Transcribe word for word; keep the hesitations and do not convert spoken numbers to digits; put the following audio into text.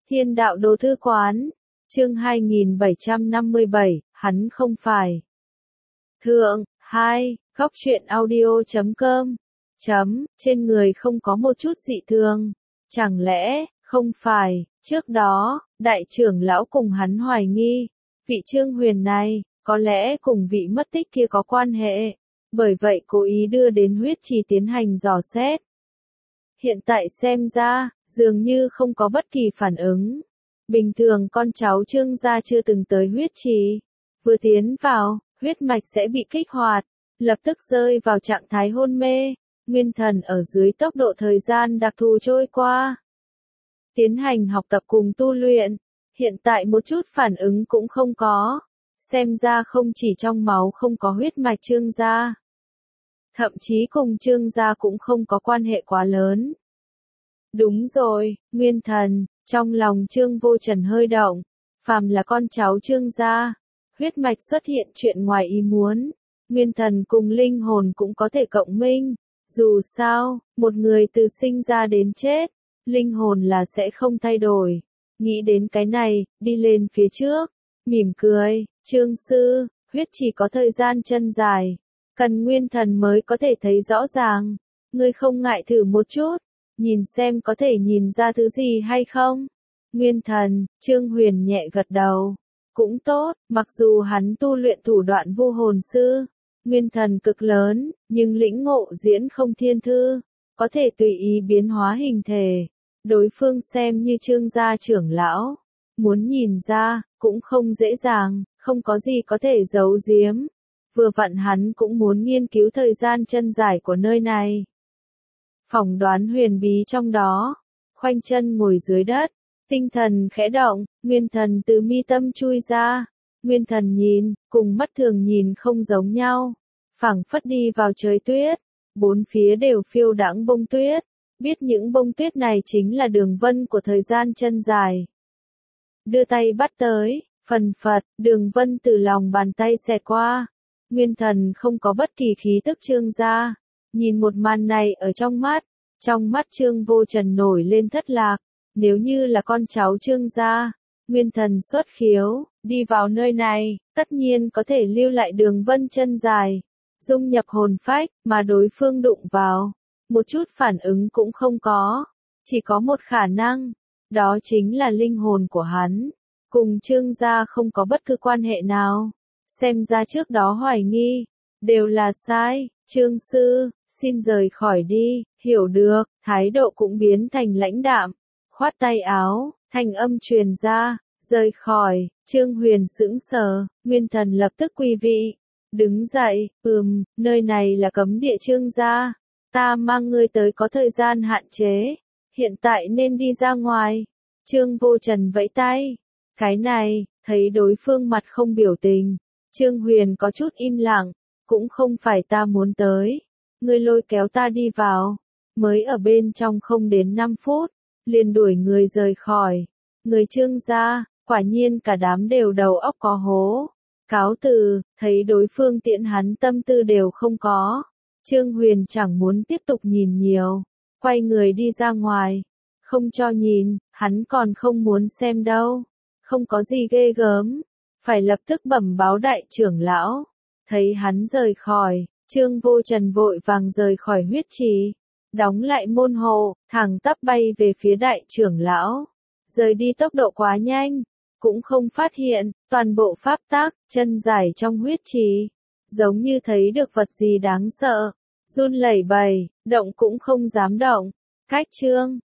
Thiên đạo đồ thư quán, chương hai nghìn bảy trăm năm mươi bảy, hắn không phải. Thượng, hai, góc truyện audio chấm com, chấm, trên người không có một chút dị thường. Chẳng lẽ, không phải, trước đó, đại trưởng lão cùng hắn hoài nghi, vị Trương Huyền này, có lẽ cùng vị mất tích kia có quan hệ, bởi vậy cố ý đưa đến huyết trì tiến hành dò xét. Hiện tại xem ra, dường như không có bất kỳ phản ứng. Bình thường con cháu Trương gia chưa từng tới huyết trì. Vừa tiến vào, huyết mạch sẽ bị kích hoạt, lập tức rơi vào trạng thái hôn mê, nguyên thần ở dưới tốc độ thời gian đặc thù trôi qua. Tiến hành học tập cùng tu luyện, hiện tại một chút phản ứng cũng không có. Xem ra không chỉ trong máu không có huyết mạch Trương gia, thậm chí cùng Trương gia cũng không có quan hệ quá lớn. Đúng rồi, nguyên thần, trong lòng Trương Vô Trần hơi động, phàm là con cháu Trương gia, huyết mạch xuất hiện chuyện ngoài ý muốn, nguyên thần cùng linh hồn cũng có thể cộng minh, dù sao, một người từ sinh ra đến chết, linh hồn là sẽ không thay đổi. Nghĩ đến cái này, đi lên phía trước, mỉm cười, Trương sư, huyết chỉ có thời gian chân dài, cần nguyên thần mới có thể thấy rõ ràng, ngươi không ngại thử một chút, nhìn xem có thể nhìn ra thứ gì hay không? Nguyên thần, Trương Huyền nhẹ gật đầu, cũng tốt, mặc dù hắn tu luyện thủ đoạn vu hồn sư, nguyên thần cực lớn, nhưng lĩnh ngộ diễn không thiên thư, có thể tùy ý biến hóa hình thể, đối phương xem như Trương gia trưởng lão, muốn nhìn ra, cũng không dễ dàng, không có gì có thể giấu giếm. Vừa vặn hắn cũng muốn nghiên cứu thời gian chân dài của nơi này. Phỏng đoán huyền bí trong đó, khoanh chân ngồi dưới đất, tinh thần khẽ động, nguyên thần từ mi tâm chui ra, nguyên thần nhìn, cùng mắt thường nhìn không giống nhau, phảng phất đi vào trời tuyết, bốn phía đều phiêu đãng bông tuyết, biết những bông tuyết này chính là đường vân của thời gian chân dài. Đưa tay bắt tới, phần phật, đường vân từ lòng bàn tay xẹt qua, nguyên thần không có bất kỳ khí tức Trương gia. Nhìn một màn này ở trong mắt, trong mắt Trương Vô Trần nổi lên thất lạc, nếu như là con cháu Trương gia, nguyên thần xuất khiếu, đi vào nơi này, tất nhiên có thể lưu lại đường vân chân dài, dung nhập hồn phách, mà đối phương đụng vào, một chút phản ứng cũng không có, chỉ có một khả năng, đó chính là linh hồn của hắn, cùng Trương gia không có bất cứ quan hệ nào, xem ra trước đó hoài nghi, đều là sai. Trương sư, xin rời khỏi đi, hiểu được, thái độ cũng biến thành lãnh đạm, khoát tay áo, thanh âm truyền ra, rời khỏi, Trương Huyền sững sờ, nguyên thần lập tức quy vị, đứng dậy, ừm, nơi này là cấm địa Trương gia, ta mang ngươi tới có thời gian hạn chế, hiện tại nên đi ra ngoài. Trương Vô Trần vẫy tay, cái này, thấy đối phương mặt không biểu tình, Trương Huyền có chút im lặng. Cũng không phải ta muốn tới, ngươi lôi kéo ta đi vào, mới ở bên trong không đến năm phút, liền đuổi người rời khỏi, người Trương gia, quả nhiên cả đám đều đầu óc có hố, cáo từ, thấy đối phương tiện hắn tâm tư đều không có, Trương Huyền chẳng muốn tiếp tục nhìn nhiều, quay người đi ra ngoài, không cho nhìn, hắn còn không muốn xem đâu, không có gì ghê gớm, phải lập tức bẩm báo đại trưởng lão. Thấy hắn rời khỏi, Trương Vô Trần vội vàng rời khỏi huyết trì, đóng lại môn hộ, thẳng tắp bay về phía đại trưởng lão. Rời đi tốc độ quá nhanh, cũng không phát hiện, toàn bộ pháp tắc, chân dài trong huyết trì, giống như thấy được vật gì đáng sợ, run lẩy bẩy, động cũng không dám động. Cách Trương